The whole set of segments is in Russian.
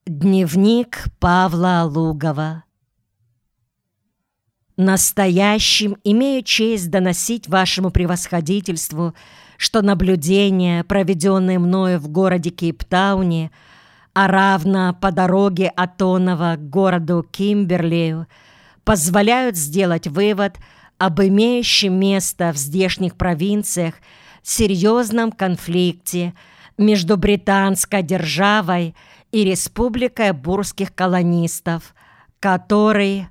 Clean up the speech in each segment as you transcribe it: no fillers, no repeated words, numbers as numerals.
Дневник Павла Лугова. Настоящим имею честь доносить вашему превосходительству, что наблюдения, проведенные мною в городе Кейптауне, а равно по дороге от Онова к городу Кимберлею, позволяют сделать вывод об имеющем место в здешних провинциях серьезном конфликте между британской державой и Республикой бурских колонистов, который...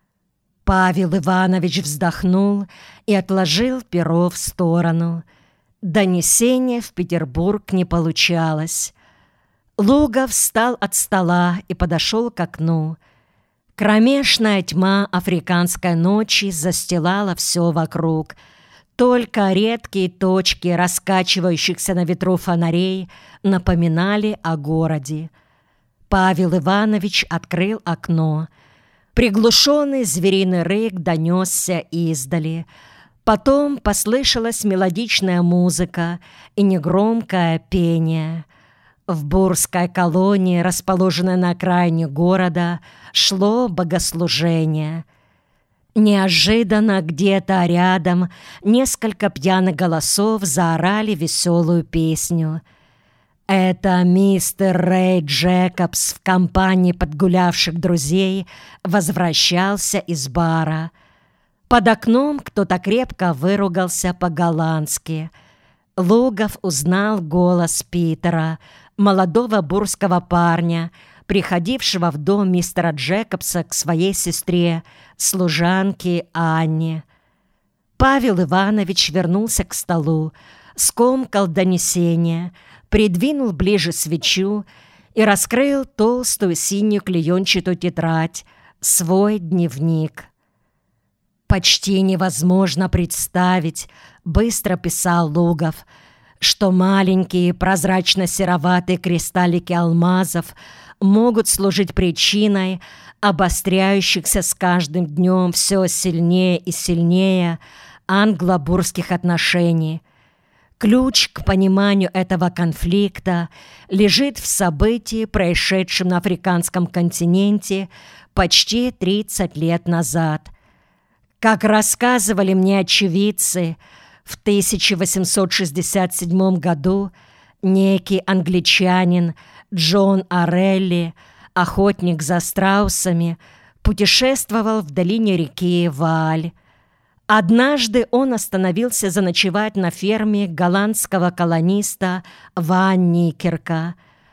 Павел Иванович вздохнул и отложил перо в сторону. Донесение в Петербург не получалось. Лугов встал от стола и подошел к окну. Кромешная тьма африканской ночи застилала все вокруг. Только редкие точки раскачивающихся на ветру фонарей напоминали о городе. Павел Иванович открыл окно. Приглушенный звериный рык донесся издали. Потом послышалась мелодичная музыка и негромкое пение. В бурской колонии, расположенной на окраине города, шло богослужение. Неожиданно где-то рядом несколько пьяных голосов заорали веселую песню. Это мистер Рэй Джекобс в компании подгулявших друзей возвращался из бара. Под окном кто-то крепко выругался по-голландски. Лугов узнал голос Питера, молодого бурского парня, приходившего в дом мистера Джекобса к своей сестре, служанке Анне. Павел Иванович вернулся к столу, скомкал донесение, придвинул ближе свечу и раскрыл толстую синюю клеенчатую тетрадь, свой дневник. «Почти невозможно представить», — быстро писал Лугов, «что маленькие прозрачно-сероватые кристаллики алмазов могут служить причиной обостряющихся с каждым днем все сильнее и сильнее англо-бурских отношений. Ключ к пониманию этого конфликта лежит в событии, происшедшем на африканском континенте почти 30 лет назад. Как рассказывали мне очевидцы, в 1867 году некий англичанин Джон Орелли, охотник за страусами, путешествовал в долине реки Вааль. Однажды он остановился заночевать на ферме голландского колониста Ван Никерка.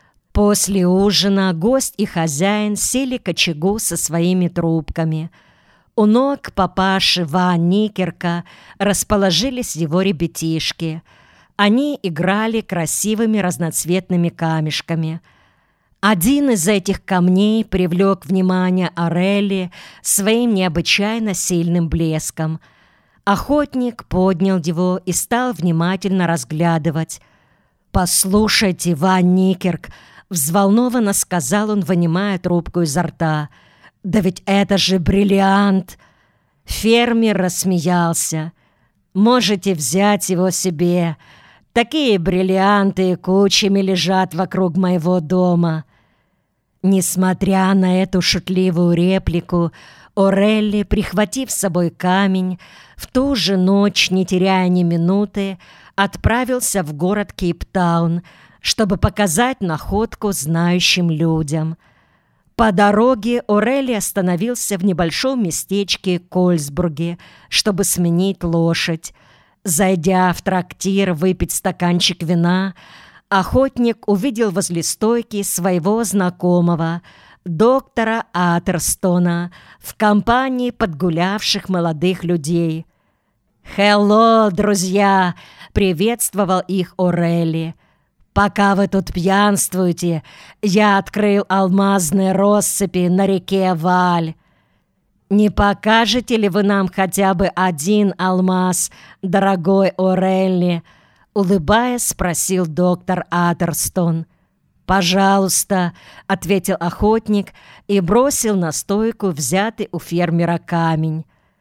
После ужина гость и хозяин сели к очагу со своими трубками. У ног папаши Ван Никерка расположились его ребятишки. Они играли красивыми разноцветными камешками. Один из этих камней привлек внимание Орелли своим необычайно сильным блеском. Охотник поднял его и стал внимательно разглядывать. «Послушайте, Ван Никерк», — взволнованно сказал он, вынимая трубку изо рта, «да ведь это же бриллиант!» Фермер рассмеялся. «Можете взять его себе. Такие бриллианты кучами лежат вокруг моего дома». Несмотря на эту шутливую реплику, Орелли, прихватив с собой камень, в ту же ночь, не теряя ни минуты, отправился в город Кейптаун, чтобы показать находку знающим людям. По дороге Орелли остановился в небольшом местечке Кольсбурге, чтобы сменить лошадь. Зайдя в трактир выпить стаканчик вина, охотник увидел возле стойки своего знакомого, доктора Атерстона, в компании подгулявших молодых людей. «Хелло, друзья!» — приветствовал их Орелли. «Пока вы тут пьянствуете, я открыл алмазные россыпи на реке Вааль. Не покажете ли вы нам хотя бы один алмаз, дорогой Орелли?» — улыбаясь, спросил доктор Атерстон. «Пожалуйста», — ответил охотник и бросил на стойку взятый у фермера камень.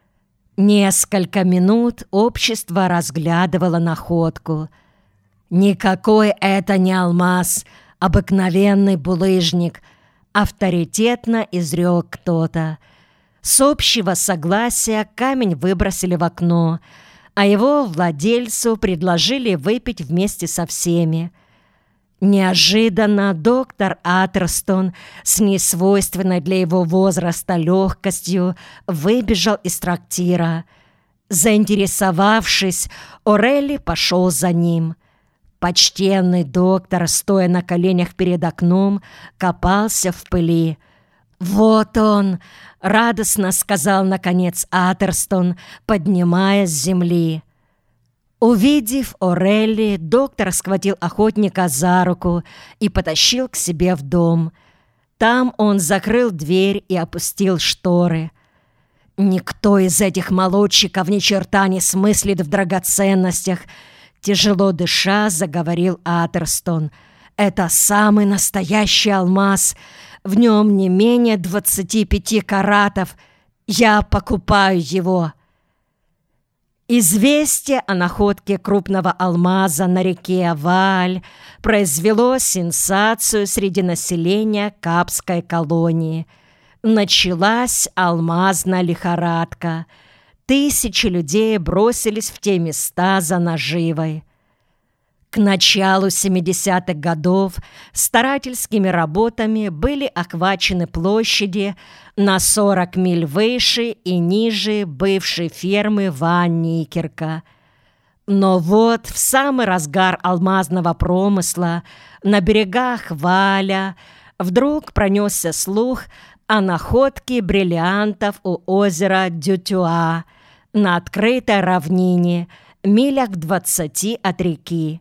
Несколько минут общество разглядывало находку. «Никакой это не алмаз, обыкновенный булыжник», авторитетно изрек кто-то. С общего согласия камень выбросили в окно, а его владельцу предложили выпить вместе со всеми. Неожиданно доктор Аттерстон с несвойственной для его возраста легкостью выбежал из трактира. Заинтересовавшись, Орелли пошел за ним. Почтенный доктор, стоя на коленях перед окном, копался в пыли. «Вот он!» — радостно сказал, наконец, Аттерстон, поднимаясь с земли. Увидев Орелли, доктор схватил охотника за руку и потащил к себе в дом. Там он закрыл дверь и опустил шторы. «Никто из этих молодчиков ни черта не смыслит в драгоценностях», — тяжело дыша заговорил Аттерстон. «Это самый настоящий алмаз. В нем не менее 25 каратов. Я покупаю его». Известие о находке крупного алмаза на реке Вааль произвело сенсацию среди населения Капской колонии. Началась алмазная лихорадка. Тысячи людей бросились в те места за наживой. К началу 70-х годов старательскими работами были охвачены площади на 40 миль выше и ниже бывшей фермы Ван Никерка. Но вот в самый разгар алмазного промысла на берегах Вааля вдруг пронесся слух о находке бриллиантов у озера Дютюа на открытой равнине, милях в 20 от реки.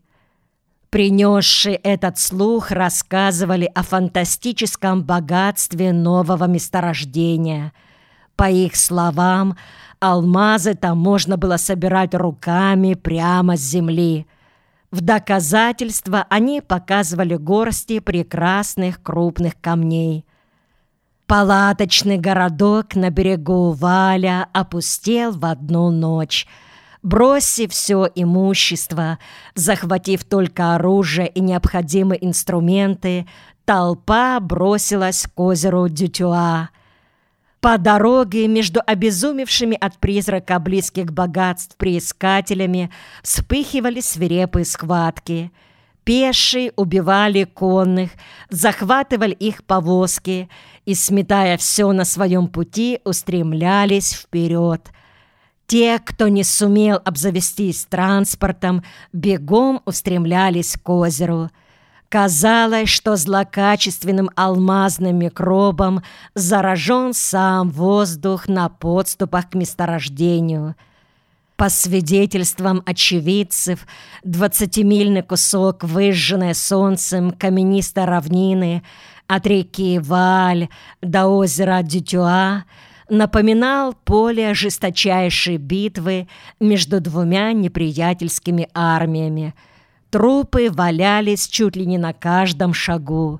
Принесшие этот слух рассказывали о фантастическом богатстве нового месторождения. По их словам, алмазы там можно было собирать руками прямо с земли. В доказательство они показывали горсти прекрасных крупных камней. Палаточный городок на берегу Вааля опустел в одну ночь. Бросив все имущество, захватив только оружие и необходимые инструменты, толпа бросилась к озеру Дютюа. По дороге между обезумевшими от призрака близких богатств приискателями вспыхивали свирепые схватки. Пешие убивали конных, захватывали их повозки и, сметая все на своем пути, устремлялись вперед. Те, кто не сумел обзавестись транспортом, бегом устремлялись к озеру. Казалось, что злокачественным алмазным микробом заражен сам воздух на подступах к месторождению. По свидетельствам очевидцев, 20-мильный кусок выжженной солнцем каменистой равнины от реки Вааль до озера Дютюа напоминал поле жесточайшей битвы между двумя неприятельскими армиями. Трупы валялись чуть ли не на каждом шагу.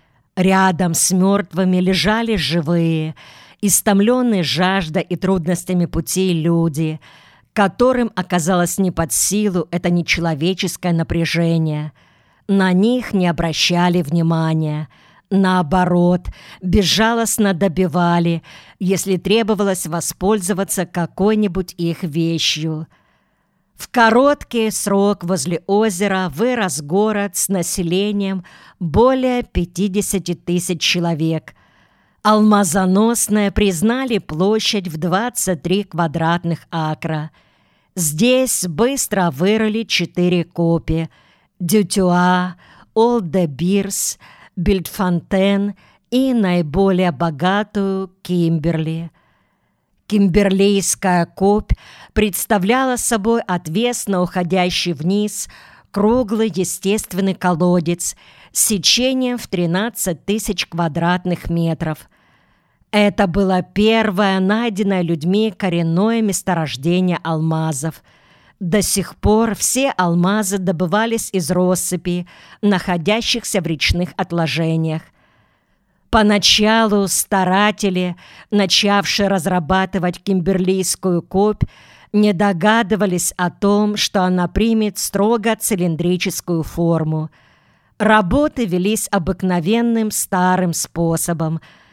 Рядом с мертвыми лежали живые, истомленные жаждой и трудностями пути люди, которым оказалось не под силу это нечеловеческое напряжение. На них не обращали внимания. Наоборот, безжалостно добивали, если требовалось воспользоваться какой-нибудь их вещью. В короткий срок возле озера вырос город с населением более 50 тысяч человек. Алмазоносное признали площадь в 23 квадратных акра. Здесь быстро вырыли 4 копи – Дютюа, Олд-де-Бирс, Бильдфонтен и наиболее богатую Кимберли. Кимберлийская копь представляла собой отвесно уходящий вниз круглый естественный колодец с сечением в 13 тысяч квадратных метров. Это было первое найденное людьми коренное месторождение алмазов. До сих пор все алмазы добывались из россыпи, находящихся в речных отложениях. Поначалу старатели, начавшие разрабатывать кимберлийскую копь, не догадывались о том, что она примет строго цилиндрическую форму. Работы велись обыкновенным старым способом.